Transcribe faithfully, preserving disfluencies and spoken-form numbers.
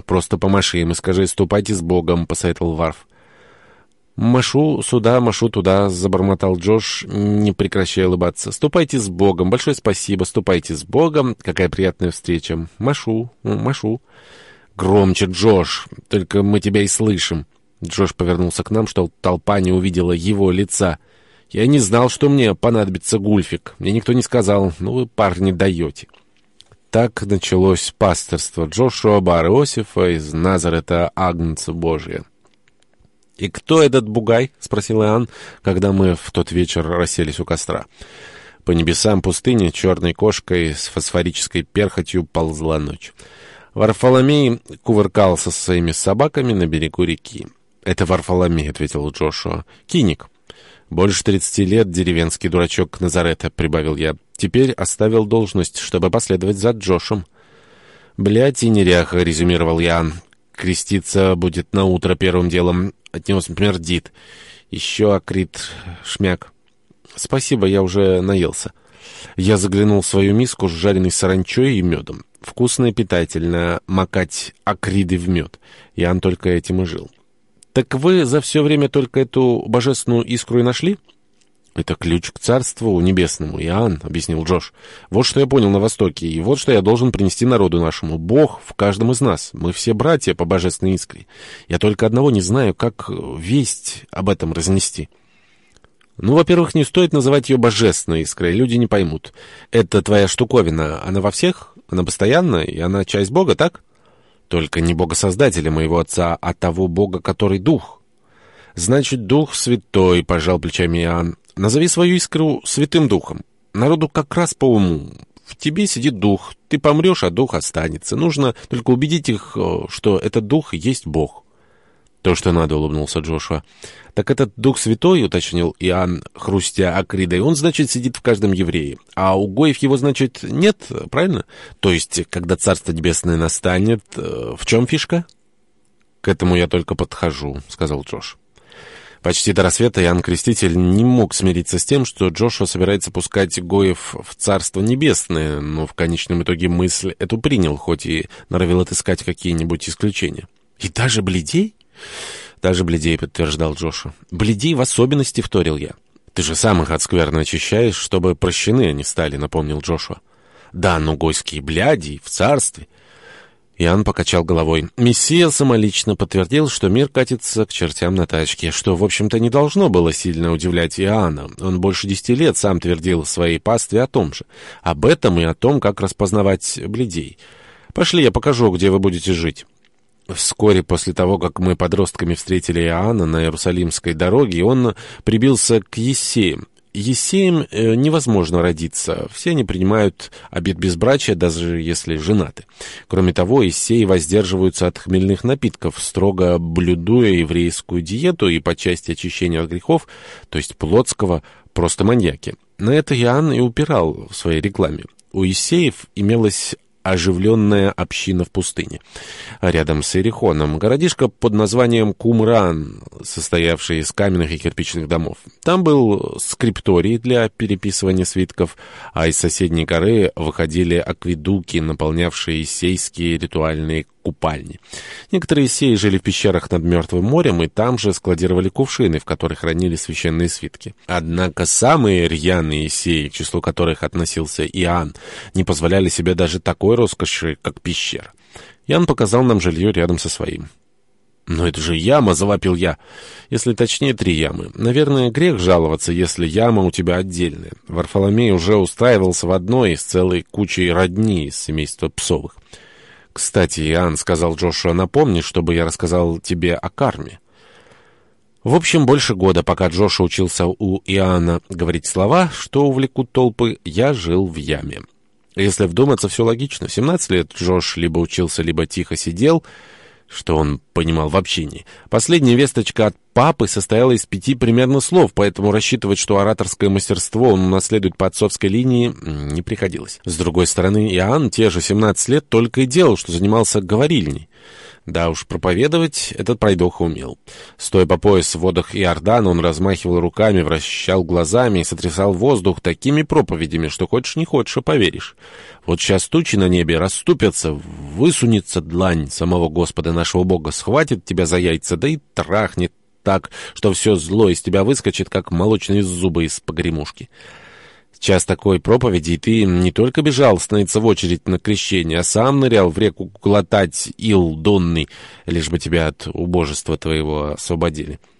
просто помаши им и скажи «ступайте с Богом», — посоветовал Варф. «Машу сюда, машу туда», — забормотал Джош, не прекращая улыбаться. «Ступайте с Богом. Большое спасибо. Ступайте с Богом. Какая приятная встреча. Машу, машу». «Громче, Джош. Только мы тебя и слышим». Джош повернулся к нам, что толпа не увидела его лица. «Я не знал, что мне понадобится гульфик. Мне никто не сказал. Ну вы, парни, даете». Так началось пасторство Джошуа бар-Иосифа из Назарета Агнца Божия. «И кто этот бугай?» — спросил Иоанн, когда мы в тот вечер расселись у костра. По небесам пустыни черной кошкой с фосфорической перхотью ползла ночь. Варфоломей кувыркался со своими собаками на берегу реки. «Это Варфоломей», — ответил Джошуа. «Киник». «Больше тридцати лет, деревенский дурачок Назарета», — прибавил я. «Теперь оставил должность, чтобы последовать за Джошем». «Блядь и неряха», — резюмировал я. «Креститься будет на утро первым делом. От него смердит. Еще акрит шмяк». «Спасибо, я уже наелся». Я заглянул в свою миску с жареной саранчой и медом. Вкусно и питательно макать акриды в мед. Иоанн только этим и жил. «Так вы за все время только эту божественную искру и нашли?» «Это ключ к Царству Небесному, Иоанн», — объяснил Джош. «Вот что я понял на Востоке, и вот что я должен принести народу нашему. Бог в каждом из нас. Мы все братья по божественной искре. Я только одного не знаю, как весть об этом разнести». «Ну, во-первых, не стоит называть ее божественной искрой, люди не поймут. Это твоя штуковина, она во всех, она постоянна, и она часть Бога, так?» «Только не Бога-создателя моего отца, а того Бога, который Дух». «Значит, Дух Святой», — пожал плечами Иоанн. «Назови свою искру Святым Духом. Народу как раз по уму. В тебе сидит Дух, ты помрешь, а Дух останется. Нужно только убедить их, что этот Дух есть Бог». «То, что надо», — улыбнулся Джошуа. «Так этот Дух Святой, — уточнил Иоанн, хрустя акридой, — он, значит, сидит в каждом еврее. А у гоев его, значит, нет, правильно? То есть, когда Царство Небесное настанет, в чем фишка?» «К этому я только подхожу», — сказал Джош. Почти до рассвета Иоанн Креститель не мог смириться с тем, что Джошуа собирается пускать гоев в Царство Небесное, но в конечном итоге мысль эту принял, хоть и норовил отыскать какие-нибудь исключения. «И даже бледей?» «Даже бледей», — подтверждал Джошуа. «Бледей в особенности», — вторил я. «Ты же сам их от скверны очищаешь, чтобы прощены они стали», — напомнил Джошуа. «Да, но гойские бляди в царстве». Иоанн покачал головой. Мессия самолично подтвердил, что мир катится к чертям на тачке, что, в общем-то, не должно было сильно удивлять Иоанна. Он больше десяти лет сам твердил в своей пастве о том же. Об этом и о том, как распознавать бледей. «Пошли, я покажу, где вы будете жить». Вскоре после того, как мы подростками встретили Иоанна на Иерусалимской дороге, он прибился к Ессеям. Ессеям э, невозможно родиться. Все они принимают обет безбрачия, даже если женаты. Кроме того, Ессеи воздерживаются от хмельных напитков, строго блюдуя еврейскую диету и по части очищения от грехов, то есть плотского, просто маньяки. На это Иоанн и упирал в своей рекламе. У Ессеев имелась оживленная община в пустыне. А рядом с Иерихоном городишко под названием Кумран, состоявший из каменных и кирпичных домов. Там был скрипторий для переписывания свитков, а из соседней горы выходили акведуки, наполнявшие ессейские ритуальные купальни. Некоторые ессеи жили в пещерах над Мертвым морем, и там же складировали кувшины, в которых хранили священные свитки. Однако самые рьяные ессеи, к числу которых относился Иоанн, не позволяли себе даже такой роскоши, как пещера. Иоанн показал нам жилье рядом со своим. «Но это же яма!» — завопил я. «Если точнее, три ямы. Наверное, грех жаловаться, если яма у тебя отдельная. Варфоломей уже устраивался в одной с целой кучей родни из семейства Псовых». «Кстати, Иоанн, — сказал Джошуа, — напомни, чтобы я рассказал тебе о карме». В общем, больше года, пока Джошуа учился у Иоанна говорить слова, что увлекут толпы, я жил в яме. Если вдуматься, все логично. В семнадцать лет Джош либо учился, либо тихо сидел, что он понимал в общении. Последняя весточка от папы состояла из пяти примерно слов, поэтому рассчитывать, что ораторское мастерство он унаследует по отцовской линии, не приходилось. С другой стороны, Иоанн те же семнадцать лет только и делал, что занимался говорильней. Да уж, проповедовать этот пройдоха умел. Стоя по пояс в водах Иордана, он размахивал руками, вращал глазами и сотрясал воздух такими проповедями, что хочешь не хочешь, а поверишь. Вот сейчас тучи на небе расступятся, высунется длань самого Господа нашего Бога, схватит тебя за яйца, да и трахнет так, что все зло из тебя выскочит, как молочные зубы из погремушки. Час такой проповеди, и ты не только бежал становиться в очередь на крещение, а сам нырял в реку глотать ил донный, лишь бы тебя от убожества твоего освободили.